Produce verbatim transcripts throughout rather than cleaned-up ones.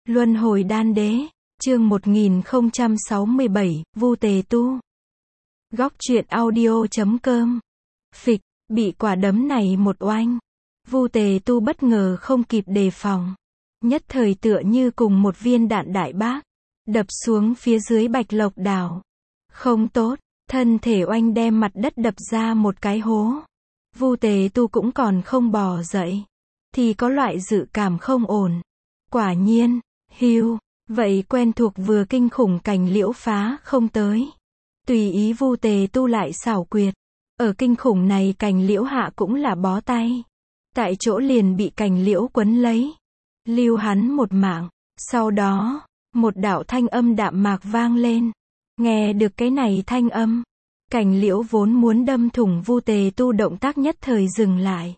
Luân hồi đan đế, chương một nghìn không trăm sáu mươi bảy, Vu Tề Tu. Góc truyện audio chấm com. Phịch, bị quả đấm này một oanh. Vu Tề Tu bất ngờ không kịp đề phòng. Nhất thời tựa như cùng một viên đạn đại bác, đập xuống phía dưới Bạch Lộc đảo. Không tốt, thân thể oanh đem mặt đất đập ra một cái hố. Vu Tề Tu cũng còn không bò dậy, thì có loại dự cảm không ổn. Quả nhiên, hiu, vậy quen thuộc vừa kinh khủng cành liễu phá không tới. Tùy ý Vu Tề Tu lại xảo quyệt. Ở kinh khủng này cành liễu hạ cũng là bó tay. Tại chỗ liền bị cành liễu quấn lấy. Lưu hắn một mạng. Sau đó, một đạo thanh âm đạm mạc vang lên. Nghe được cái này thanh âm, cành liễu vốn muốn đâm thủng Vu Tề Tu động tác nhất thời dừng lại.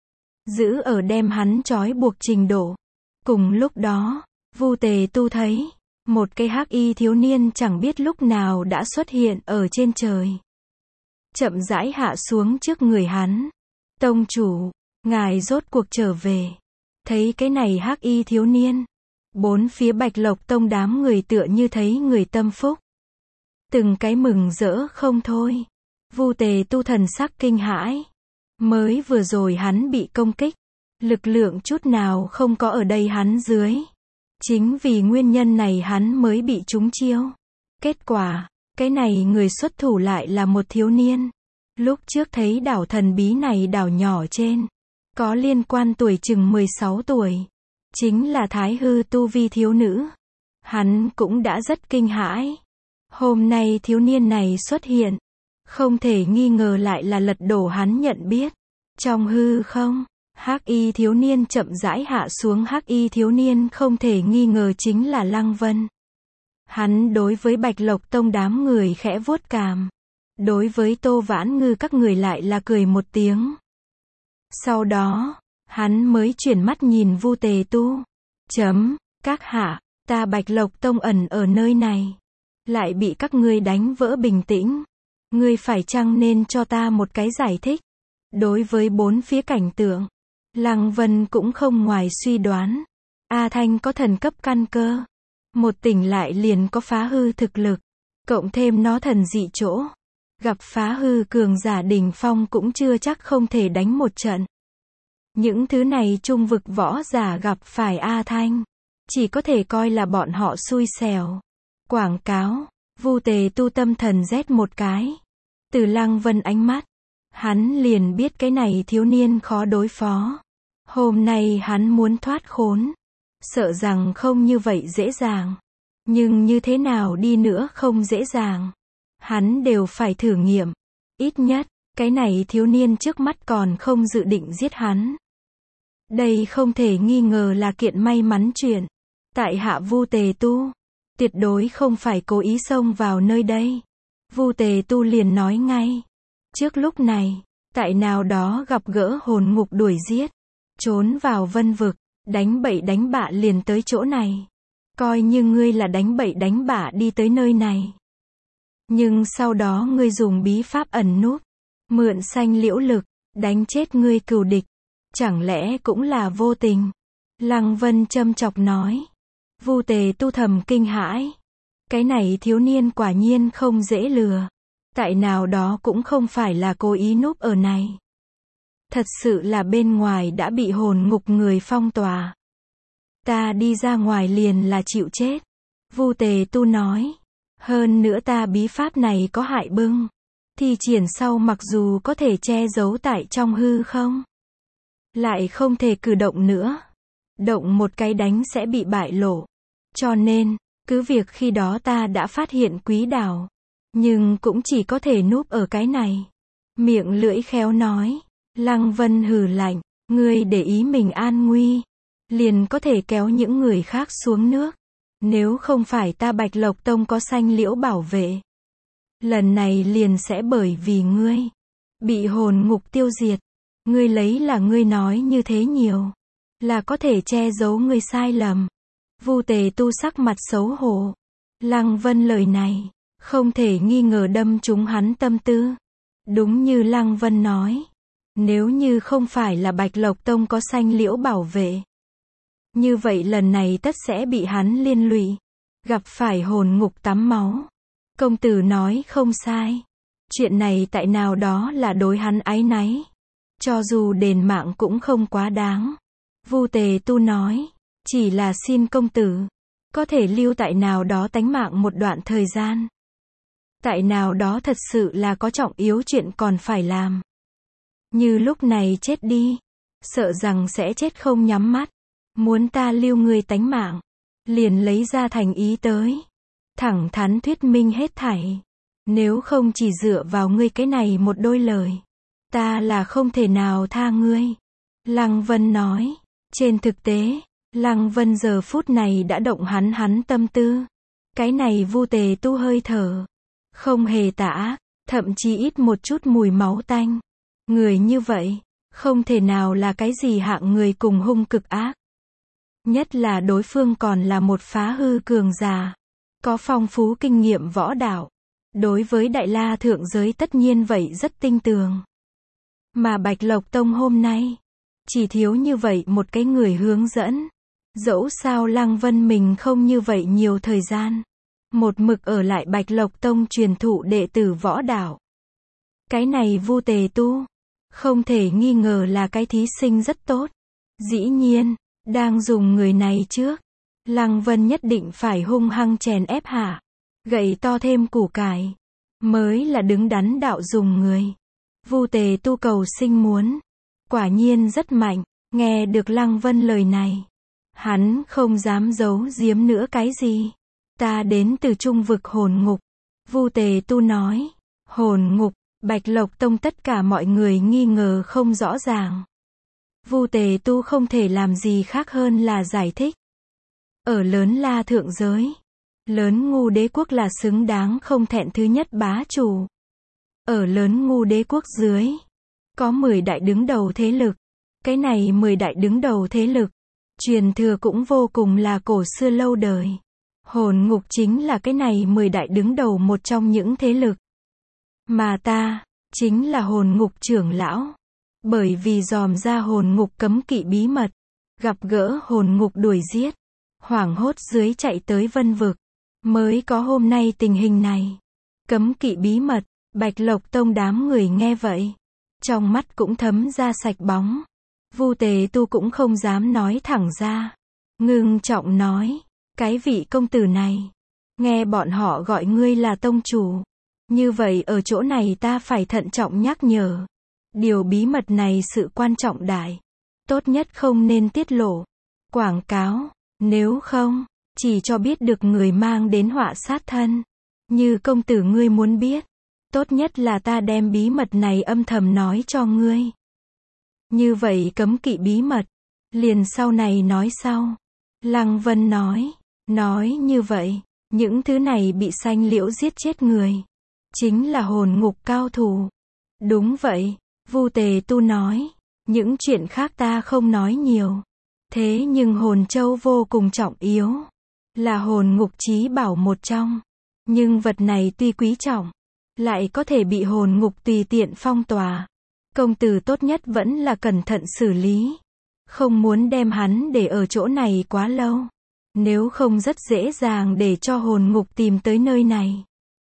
Giữ ở đem hắn trói buộc trình độ. Cùng lúc đó, Vu Tề Tu thấy, một cây hắc y thiếu niên chẳng biết lúc nào đã xuất hiện ở trên trời. Chậm rãi hạ xuống trước người hắn. Tông chủ, ngài rốt cuộc trở về. Thấy cái này hắc y thiếu niên, bốn phía Bạch Lộc Tông đám người tựa như thấy người tâm phúc. Từng cái mừng rỡ không thôi. Vu Tề Tu thần sắc kinh hãi. Mới vừa rồi hắn bị công kích, lực lượng chút nào không có ở đây hắn dưới. Chính vì nguyên nhân này hắn mới bị trúng chiêu. Kết quả, cái này người xuất thủ lại là một thiếu niên. Lúc trước thấy đảo thần bí này đảo nhỏ trên, có liên quan tuổi chừng mười sáu tuổi. Chính là Thái Hư tu vi thiếu nữ. Hắn cũng đã rất kinh hãi. Hôm nay thiếu niên này xuất hiện, không thể nghi ngờ lại là lật đổ hắn nhận biết. Trong hư không, hắc y thiếu niên chậm rãi hạ xuống. Hắc y thiếu niên không thể nghi ngờ chính là Lăng Vân. Hắn đối với Bạch Lộc Tông đám người khẽ vuốt cằm. Đối với Tô Vãn Ngư các người lại là cười một tiếng. Sau đó, hắn mới chuyển mắt nhìn Vu Tề Tu. Chấm, các hạ, ta Bạch Lộc Tông ẩn ở nơi này, lại bị các ngươi đánh vỡ bình tĩnh. Ngươi phải chăng nên cho ta một cái giải thích? Đối với bốn phía cảnh tượng, Lăng Vân cũng không ngoài suy đoán. A Thanh có thần cấp căn cơ. Một tỉnh lại liền có phá hư thực lực. Cộng thêm nó thần dị chỗ. Gặp phá hư cường giả đỉnh phong cũng chưa chắc không thể đánh một trận. Những thứ này trung vực võ giả gặp phải A Thanh, chỉ có thể coi là bọn họ xui xẻo. Quảng cáo, Vu Tề Tu tâm thần rét một cái. Từ Lăng Vân ánh mắt, hắn liền biết cái này thiếu niên khó đối phó. Hôm nay hắn muốn thoát khốn, sợ rằng không như vậy dễ dàng. Nhưng như thế nào đi nữa không dễ dàng. Hắn đều phải thử nghiệm. Ít nhất, cái này thiếu niên trước mắt còn không dự định giết hắn. Đây không thể nghi ngờ là kiện may mắn chuyện. Tại hạ Vu Tề Tu, tuyệt đối không phải cố ý xông vào nơi đây. Vu Tề Tu liền nói ngay. Trước lúc này, tại nào đó gặp gỡ hồn ngục đuổi giết, trốn vào vân vực, đánh bậy đánh bạ liền tới chỗ này. Coi như ngươi là đánh bậy đánh bạ đi tới nơi này. Nhưng sau đó ngươi dùng bí pháp ẩn núp, mượn xanh liễu lực, đánh chết ngươi cừu địch. Chẳng lẽ cũng là vô tình? Lăng Vân châm chọc nói. Vu Tề Tu thầm kinh hãi. Cái này thiếu niên quả nhiên không dễ lừa. Tại nào đó cũng không phải là cố ý núp ở này. Thật sự là bên ngoài đã bị hồn ngục người phong tỏa. Ta đi ra ngoài liền là chịu chết. Vu Tề Tu nói. Hơn nữa ta bí pháp này có hại bưng. Thi triển sau mặc dù có thể che giấu tại trong hư không, lại không thể cử động nữa. Động một cái đánh sẽ bị bại lộ. Cho nên, cứ việc khi đó ta đã phát hiện quý đảo, nhưng cũng chỉ có thể núp ở cái này. Miệng lưỡi khéo nói. Lăng Vân hừ lạnh. Ngươi để ý mình an nguy, liền có thể kéo những người khác xuống nước. Nếu không phải ta Bạch Lộc Tông có xanh liễu bảo vệ, lần này liền sẽ bởi vì ngươi bị hồn ngục tiêu diệt. Ngươi lấy là ngươi nói như thế nhiều, là có thể che giấu ngươi sai lầm. Vu Tề Tu sắc mặt xấu hổ. Lăng Vân lời này, không thể nghi ngờ đâm trúng hắn tâm tư. Đúng như Lăng Vân nói, nếu như không phải là Bạch Lộc Tông có xanh liễu bảo vệ, Như vậy lần này tất sẽ bị hắn liên lụy, gặp phải hồn ngục tắm máu. Công tử nói không sai. Chuyện này tại nào đó là đối hắn áy náy. Cho dù đền mạng cũng không quá đáng. Vu Tề Tu nói, chỉ là xin công tử, có thể lưu tại nào đó tánh mạng một đoạn thời gian. Tại nào đó thật sự là có trọng yếu chuyện còn phải làm. Như lúc này chết đi, sợ rằng sẽ chết không nhắm mắt. Muốn ta lưu ngươi tánh mạng, liền lấy ra thành ý tới. Thẳng thắn thuyết minh hết thảy. Nếu không chỉ dựa vào ngươi cái này một đôi lời, ta là không thể nào tha ngươi. Lăng Vân nói, trên thực tế, Lăng Vân giờ phút này đã động hắn hắn tâm tư. Cái này Vu Tề Tu hơi thở, không hề tà ác, thậm chí ít một chút mùi máu tanh. Người như vậy, không thể nào là cái gì hạng người cùng hung cực ác. Nhất là đối phương còn là một phá hư cường giả, có phong phú kinh nghiệm võ đạo. Đối với Đại La thượng giới tất nhiên vậy rất tinh tường. Mà Bạch Lộc Tông hôm nay, chỉ thiếu như vậy một cái người hướng dẫn. Dẫu sao Lăng Vân mình không như vậy nhiều thời gian. Một mực ở lại Bạch Lộc Tông truyền thụ đệ tử võ đạo. Cái này Vu Tề Tu, không thể nghi ngờ là cái thí sinh rất tốt. Dĩ nhiên, đang dùng người này trước, Lăng Vân nhất định phải hung hăng chèn ép hạ. Gậy to thêm củ cải, mới là đứng đắn đạo dùng người. Vu Tề Tu cầu sinh muốn, quả nhiên rất mạnh. Nghe được Lăng Vân lời này, hắn không dám giấu giếm nữa cái gì. Ta đến từ trung vực hồn ngục. Vu Tề Tu nói, hồn ngục, Bạch Lộc Tông tất cả mọi người nghi ngờ không rõ ràng. Vu Tề Tu không thể làm gì khác hơn là giải thích. Ở lớn La thượng giới, lớn ngu đế quốc là xứng đáng không thẹn thứ nhất bá chủ. Ở lớn ngu đế quốc dưới, có mười đại đứng đầu thế lực. Cái này mười đại đứng đầu thế lực, truyền thừa cũng vô cùng là cổ xưa lâu đời. Hồn ngục chính là cái này mười đại đứng đầu một trong những thế lực. Mà ta, chính là hồn ngục trưởng lão. Bởi vì dòm ra hồn ngục cấm kỵ bí mật, gặp gỡ hồn ngục đuổi giết, hoảng hốt dưới chạy tới Vân Vực, mới có hôm nay tình hình này. Cấm kỵ bí mật, Bạch Lộc Tông đám người nghe vậy, trong mắt cũng thấm ra sạch bóng. Vu Tề Tu cũng không dám nói thẳng ra, ngưng trọng nói, cái vị công tử này, nghe bọn họ gọi ngươi là tông chủ, như vậy ở chỗ này ta phải thận trọng nhắc nhở. Điều bí mật này sự quan trọng đại, tốt nhất không nên tiết lộ, quảng cáo, nếu không, chỉ cho biết được người mang đến họa sát thân. Như công tử ngươi muốn biết, tốt nhất là ta đem bí mật này âm thầm nói cho ngươi. Như vậy cấm kỵ bí mật, liền sau này nói sau. Lăng Vân nói, nói như vậy, những thứ này bị sanh liễu giết chết người, chính là hồn ngục cao thủ. Đúng vậy, Vu Tề Tu nói, những chuyện khác ta không nói nhiều. Thế nhưng hồn châu vô cùng trọng yếu, là hồn ngục chí bảo một trong. Nhưng vật này tuy quý trọng, lại có thể bị hồn ngục tùy tiện phong tỏa. Công tử tốt nhất vẫn là cẩn thận xử lý. Không muốn đem hắn để ở chỗ này quá lâu. Nếu không rất dễ dàng để cho hồn ngục tìm tới nơi này.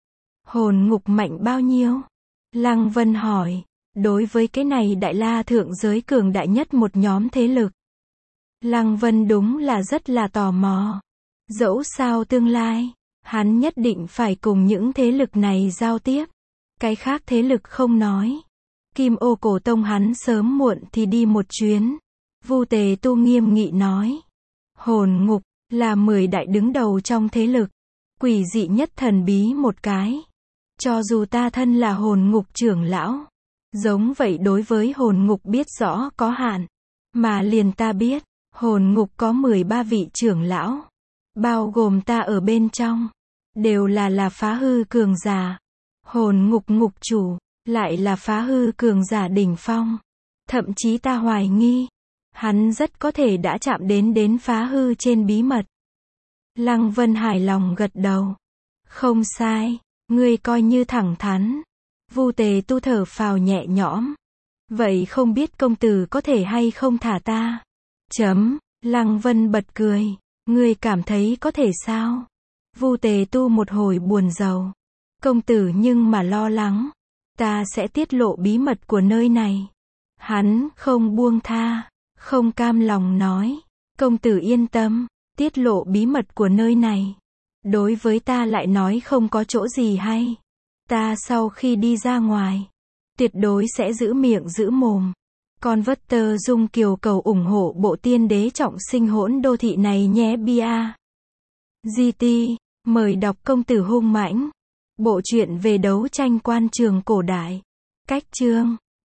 Hồn ngục mạnh bao nhiêu? Lăng Vân hỏi. Đối với cái này Đại La thượng giới cường đại nhất một nhóm thế lực, Lăng Vân đúng là rất là tò mò. Dẫu sao tương lai, hắn nhất định phải cùng những thế lực này giao tiếp. Cái khác thế lực không nói. Kim Ô Cổ Tông hắn sớm muộn thì đi một chuyến. Vu Tề Tu nghiêm nghị nói. Hồn ngục, là mười đại đứng đầu trong thế lực. Quỷ dị nhất thần bí một cái. Cho dù ta thân là hồn ngục trưởng lão, giống vậy đối với hồn ngục biết rõ có hạn. Mà liền ta biết, hồn ngục có mười ba vị trưởng lão. Bao gồm ta ở bên trong. Đều là là phá hư cường giả. Hồn ngục ngục chủ, lại là phá hư cường giả đỉnh phong. Thậm chí ta hoài nghi, hắn rất có thể đã chạm đến đến phá hư trên bí mật. Lăng Vân hài lòng gật đầu. Không sai, ngươi coi như thẳng thắn. Vu Tề Tu thở phào nhẹ nhõm. Vậy không biết công tử có thể hay không thả ta? Chấm, Lăng Vân bật cười. Ngươi cảm thấy có thể sao? Vu Tề Tu một hồi buồn rầu. Công tử nhưng mà lo lắng. Ta sẽ tiết lộ bí mật của nơi này. Hắn không buông tha, không cam lòng nói. Công tử yên tâm, tiết lộ bí mật của nơi này. Đối với ta lại nói không có chỗ gì hay. Ta sau khi đi ra ngoài, tuyệt đối sẽ giữ miệng giữ mồm. Con vất tơ dung kiều cầu ủng hộ bộ tiên đế trọng sinh hỗn đô thị này nhé bia. giê tê, mời đọc Công tử hung mãnh. Bộ truyện về đấu tranh quan trường cổ đại. Cách chương